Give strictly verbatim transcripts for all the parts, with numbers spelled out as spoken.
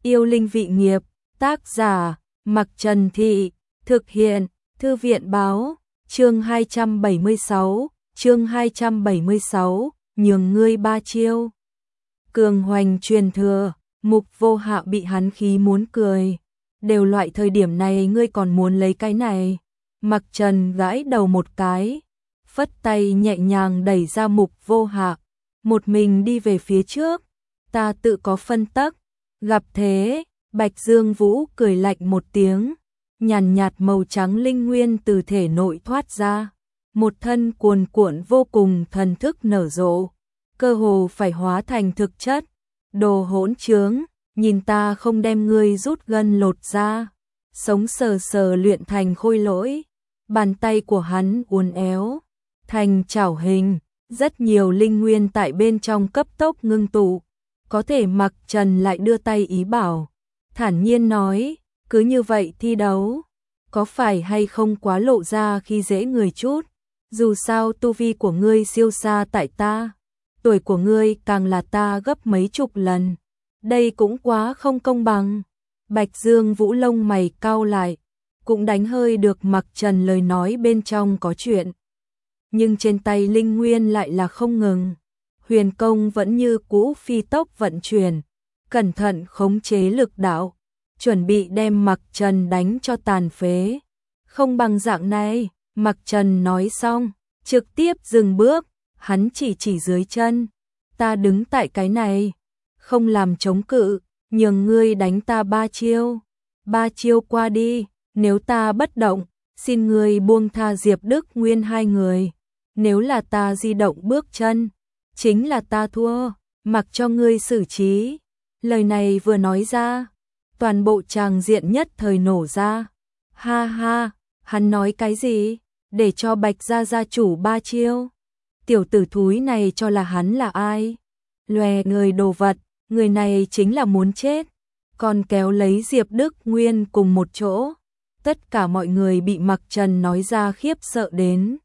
Yêu linh vị nghiệp, tác giả, Mặc Trần Thị, thực hiện, Thư viện báo, chương hai trăm bảy mươi sáu, chương hai trăm bảy mươi sáu, nhường ngươi ba chiêu. Cường hoành truyền thừa, Mục Vô Hạ bị hắn khí muốn cười. Đều loại thời điểm này ngươi còn muốn lấy cái này. Mặc Trần gãi đầu một cái, phất tay nhẹ nhàng đẩy ra Mục Vô Hạ, một mình đi về phía trước. Ta tự có phân tắc. Gặp thế, Bạch Dương Vũ cười lạnh một tiếng, nhàn nhạt màu trắng linh nguyên từ thể nội thoát ra, một thân cuồn cuộn vô cùng thần thức nở rộ, cơ hồ phải hóa thành thực chất. Đồ hỗn trướng, nhìn ta không đem ngươi rút gân lột ra, sống sờ sờ luyện thành khôi lỗi. Bàn tay của hắn uốn éo thành chảo hình, rất nhiều linh nguyên tại bên trong cấp tốc ngưng tụ. Có thể Mặc Trần lại đưa tay ý bảo, thản nhiên nói, cứ như vậy thi đấu, có phải hay không quá lộ ra khi dễ người chút, dù sao tu vi của ngươi siêu xa tại ta, tuổi của ngươi càng là ta gấp mấy chục lần, đây cũng quá không công bằng. Bạch Dương Vũ lông mày cau lại, cũng đánh hơi được Mặc Trần lời nói bên trong có chuyện, nhưng trên tay linh nguyên lại là không ngừng. Huyền công vẫn như cũ phi tốc vận chuyển, cẩn thận khống chế lực đạo, chuẩn bị đem Mặc Trần đánh cho tàn phế. Không bằng dạng này, Mặc Trần nói xong, trực tiếp dừng bước, hắn chỉ chỉ dưới chân. Ta đứng tại cái này, không làm chống cự, nhường ngươi đánh ta ba chiêu. Ba chiêu qua đi, nếu ta bất động, xin ngươi buông tha Diệp Đức Nguyên hai người. Nếu là ta di động bước chân, chính là ta thua, mặc cho ngươi xử trí. Lời này vừa nói ra, toàn bộ tràng diện nhất thời nổ ra. Ha ha, hắn nói cái gì? Để cho Bạch gia gia chủ ba chiêu. Tiểu tử thúi này cho là hắn là ai? Lòe người đồ vật, người này chính là muốn chết. Còn kéo lấy Diệp Đức Nguyên cùng một chỗ. Tất cả mọi người bị Mặc Trần nói ra khiếp sợ đến.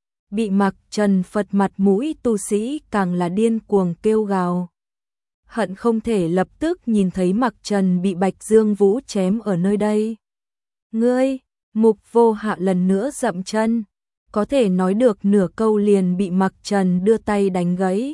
Bị Mặc Trần phật mặt mũi tu sĩ càng là điên cuồng kêu gào. Hận không thể lập tức nhìn thấy Mặc Trần bị Bạch Dương Vũ chém ở nơi đây. Ngươi, Mục Vô Hạ lần nữa dậm chân, có thể nói được nửa câu liền bị Mặc Trần đưa tay đánh gãy.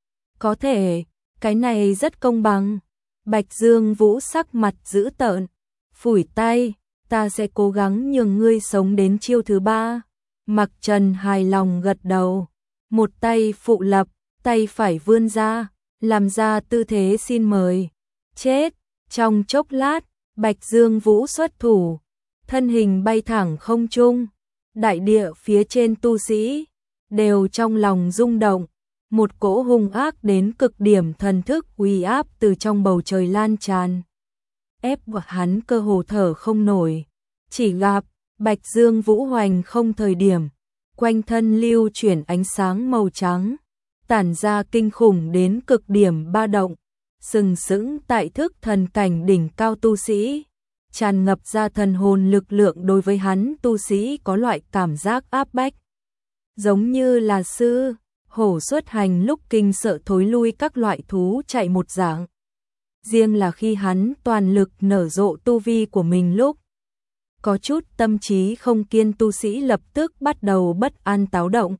Có thể, cái này rất công bằng. Bạch Dương Vũ sắc mặt dữ tợn, phủi tay, ta sẽ cố gắng nhường ngươi sống đến chiêu thứ ba. Mặc Trần hài lòng gật đầu, một tay phụ lập, tay phải vươn ra, làm ra tư thế xin mời. Chết, trong chốc lát, Bạch Dương Vũ xuất thủ, thân hình bay thẳng không trung, đại địa phía trên tu sĩ, đều trong lòng rung động, một cỗ hung ác đến cực điểm thần thức uy áp từ trong bầu trời lan tràn. Ép hắn cơ hồ thở không nổi, chỉ gặp Bạch Dương Vũ hoành không thời điểm, quanh thân lưu chuyển ánh sáng màu trắng, tản ra kinh khủng đến cực điểm ba động, sừng sững tại thức thần cảnh đỉnh cao tu sĩ, tràn ngập ra thần hồn lực lượng đối với hắn tu sĩ có loại cảm giác áp bách. Giống như là sư, hổ xuất hành lúc kinh sợ thối lui các loại thú chạy một dạng. Riêng là khi hắn toàn lực nở rộ tu vi của mình lúc, có chút tâm trí không kiên tu sĩ lập tức bắt đầu bất an táo động.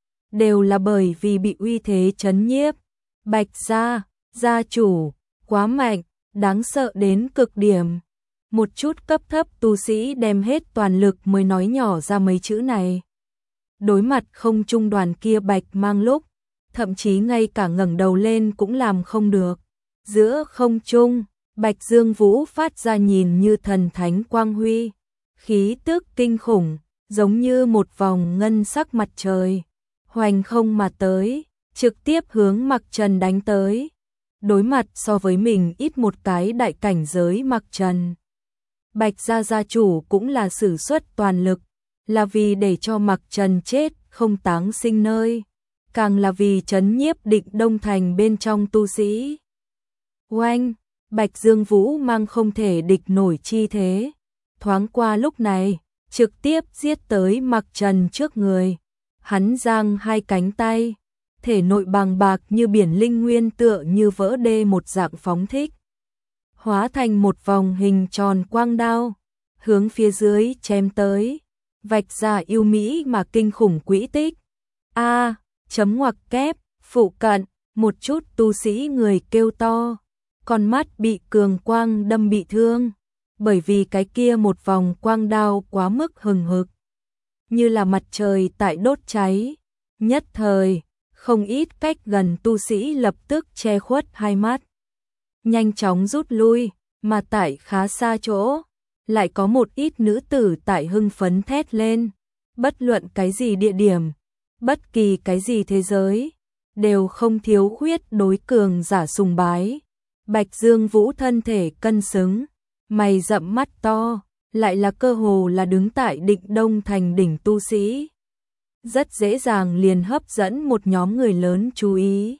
Đều là bởi vì bị uy thế chấn nhiếp. Bạch gia, gia chủ, quá mạnh, đáng sợ đến cực điểm. Một chút cấp thấp tu sĩ đem hết toàn lực mới nói nhỏ ra mấy chữ này. Đối mặt không trung đoàn kia bạch mang lúc, thậm chí ngay cả ngẩng đầu lên cũng làm không được. Giữa không trung, Bạch Dương Vũ phát ra nhìn như thần thánh quang huy. Khí tức kinh khủng, giống như một vòng ngân sắc mặt trời, hoành không mà tới, trực tiếp hướng Mặc Trần đánh tới. Đối mặt so với mình ít một cái đại cảnh giới Mặc Trần. Bạch gia gia chủ cũng là sử xuất toàn lực, là vì để cho Mặc Trần chết không táng sinh nơi, càng là vì trấn nhiếp Định Đông Thành bên trong tu sĩ. Oanh, Bạch Dương Vũ mang không thể địch nổi chi thế. Thoáng qua lúc này, trực tiếp giết tới Mặc Trần trước người. Hắn giang hai cánh tay, thể nội bàng bạc như biển linh nguyên tựa như vỡ đê một dạng phóng thích. hóa thành một vòng hình tròn quang đao, hướng phía dưới chém tới, vạch ra yêu mỹ mà kinh khủng quỹ tích. A, chấm ngoặc kép, phụ cận, một chút tu sĩ người kêu to, con mắt bị cường quang đâm bị thương, bởi vì cái kia một vòng quang đao quá mức hừng hực, như là mặt trời tại đốt cháy, nhất thời, không ít cách gần tu sĩ lập tức che khuất hai mắt, nhanh chóng rút lui, mà tại khá xa chỗ, lại có một ít nữ tử tại hưng phấn thét lên, bất luận cái gì địa điểm, bất kỳ cái gì thế giới, đều không thiếu khuyết đối cường giả sùng bái. Bạch Dương Vũ thân thể cân xứng, mày rậm mắt to, lại là cơ hồ là đứng tại Định Đông Thành đỉnh tu sĩ. Rất dễ dàng liền hấp dẫn một nhóm người lớn chú ý.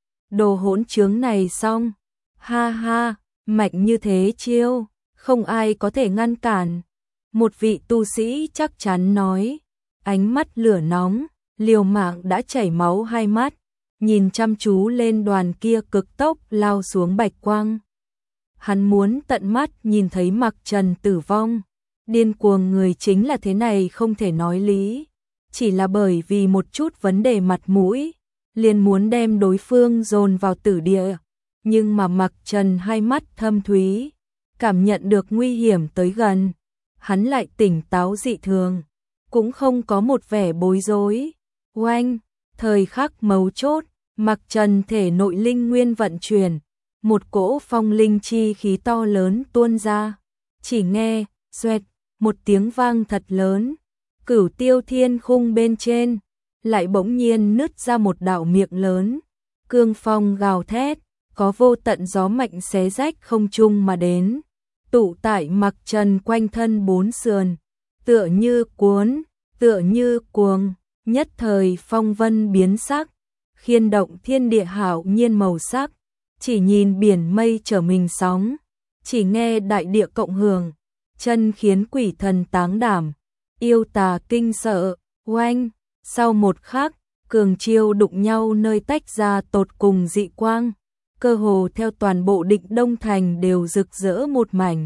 Đồ hỗn trướng này xong, ha ha, mạnh như thế chiêu, không ai có thể ngăn cản. Một vị tu sĩ chắc chắn nói, ánh mắt lửa nóng, liều mạng đã chảy máu hai mắt, nhìn chăm chú lên đoàn kia cực tốc lao xuống bạch quang. Hắn muốn tận mắt nhìn thấy Mặc Trần tử vong. Điên cuồng người chính là thế này không thể nói lý. Chỉ là bởi vì một chút vấn đề mặt mũi, liền muốn đem đối phương dồn vào tử địa. Nhưng mà Mặc Trần hai mắt thâm thúy, cảm nhận được nguy hiểm tới gần. Hắn lại tỉnh táo dị thường, cũng không có một vẻ bối rối. Oanh, thời khắc mấu chốt, Mặc Trần thể nội linh nguyên vận chuyển, một cỗ phong linh chi khí to lớn tuôn ra, chỉ nghe, xoẹt, một tiếng vang thật lớn, Cửu Tiêu Thiên Khung bên trên, lại bỗng nhiên nứt ra một đạo miệng lớn, cương phong gào thét, có vô tận gió mạnh xé rách không trung mà đến, tụ tại Mặc Trần quanh thân bốn sườn, tựa như cuốn, tựa như cuồng, nhất thời phong vân biến sắc, khiên động thiên địa hạo nhiên màu sắc, chỉ nhìn biển mây trở mình sóng, chỉ nghe đại địa cộng hưởng, chân khiến quỷ thần táng đảm, yêu tà kinh sợ. Oanh, sau một khắc, cường chiêu đụng nhau nơi tách ra tột cùng dị quang, cơ hồ theo toàn bộ Định Đông Thành đều rực rỡ một mảnh,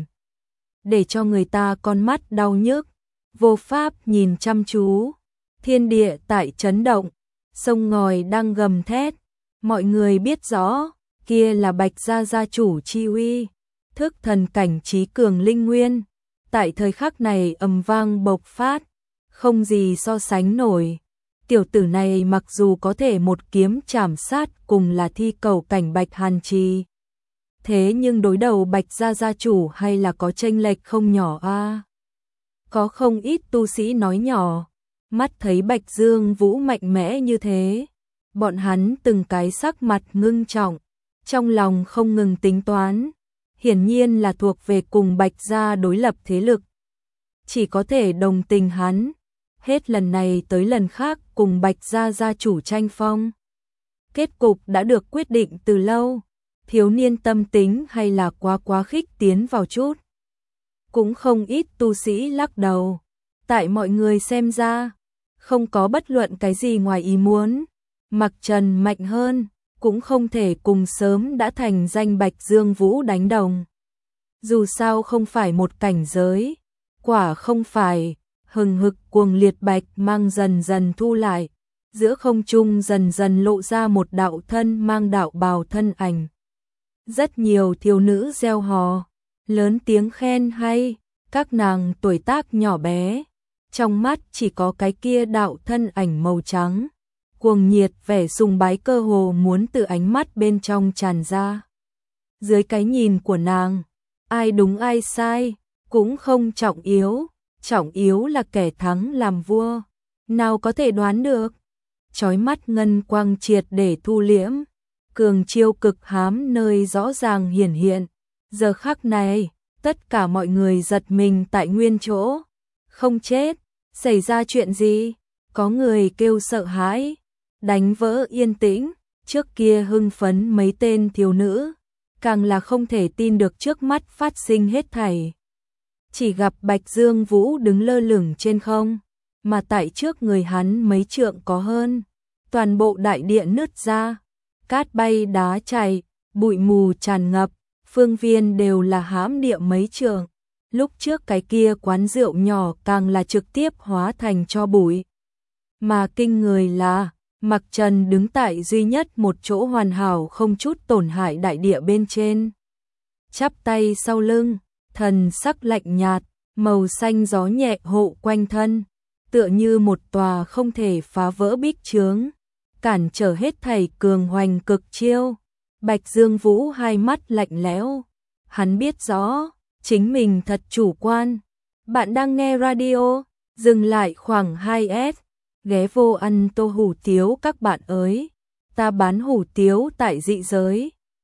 để cho người ta con mắt đau nhức, vô pháp nhìn chăm chú. Thiên địa tại chấn động, sông ngòi đang gầm thét, mọi người biết rõ, kia là Bạch gia gia chủ chi uy, thức thần cảnh trí cường linh nguyên, tại thời khắc này ầm vang bộc phát, không gì so sánh nổi. Tiểu tử này mặc dù có thể một kiếm chảm sát cùng là thi cầu cảnh Bạch Hàn Trì, thế nhưng đối đầu Bạch gia gia chủ hay là có chênh lệch không nhỏ a. À. Có không ít tu sĩ nói nhỏ, mắt thấy Bạch Dương Vũ mạnh mẽ như thế, bọn hắn từng cái sắc mặt ngưng trọng, trong lòng không ngừng tính toán, hiển nhiên là thuộc về cùng Bạch gia đối lập thế lực. Chỉ có thể đồng tình hắn, hết lần này tới lần khác cùng Bạch gia gia chủ tranh phong. Kết cục đã được quyết định từ lâu, thiếu niên tâm tính hay là quá quá khích tiến vào chút. Cũng không ít tu sĩ lắc đầu, tại mọi người xem ra, không có bất luận cái gì ngoài ý muốn, Mặc Trần mạnh hơn, cũng không thể cùng sớm đã thành danh Bạch Dương Vũ đánh đồng. Dù sao không phải một cảnh giới, quả không phải, hừng hực cuồng liệt bạch mang dần dần thu lại, giữa không trung dần dần lộ ra một đạo thân mang đạo bào thân ảnh. Rất nhiều thiếu nữ reo hò, lớn tiếng khen hay, các nàng tuổi tác nhỏ bé, trong mắt chỉ có cái kia đạo thân ảnh màu trắng, cuồng nhiệt vẻ sùng bái cơ hồ muốn từ ánh mắt bên trong tràn ra. Dưới cái nhìn của nàng, ai đúng ai sai, cũng không trọng yếu, trọng yếu là kẻ thắng làm vua, nào có thể đoán được. Chói mắt ngân quang triệt để thu liễm, cường chiêu cực hám nơi rõ ràng hiển hiện, giờ khắc này, tất cả mọi người giật mình tại nguyên chỗ, không chết, xảy ra chuyện gì, có người kêu sợ hãi, đánh vỡ yên tĩnh, trước kia hưng phấn mấy tên thiếu nữ, càng là không thể tin được trước mắt phát sinh hết thảy. Chỉ gặp Bạch Dương Vũ đứng lơ lửng trên không, mà tại trước người hắn mấy trượng có hơn, toàn bộ đại địa nứt ra, cát bay đá chảy, bụi mù tràn ngập, phương viên đều là hãm địa mấy trường. Lúc trước cái kia quán rượu nhỏ càng là trực tiếp hóa thành tro bụi. Mà kinh người là, Mặc Trần đứng tại duy nhất một chỗ hoàn hảo không chút tổn hại đại địa bên trên. Chắp tay sau lưng, thần sắc lạnh nhạt, màu xanh gió nhẹ hộ quanh thân, tựa như một tòa không thể phá vỡ bích chướng, cản trở hết thảy cường hoành cực chiêu. Bạch Dương Vũ hai mắt lạnh lẽo, hắn biết rõ, chính mình thật chủ quan. Bạn đang nghe radio, dừng lại khoảng hai s, ghé vô ăn tô hủ tiếu các bạn ơi. Ta bán hủ tiếu tại dị giới.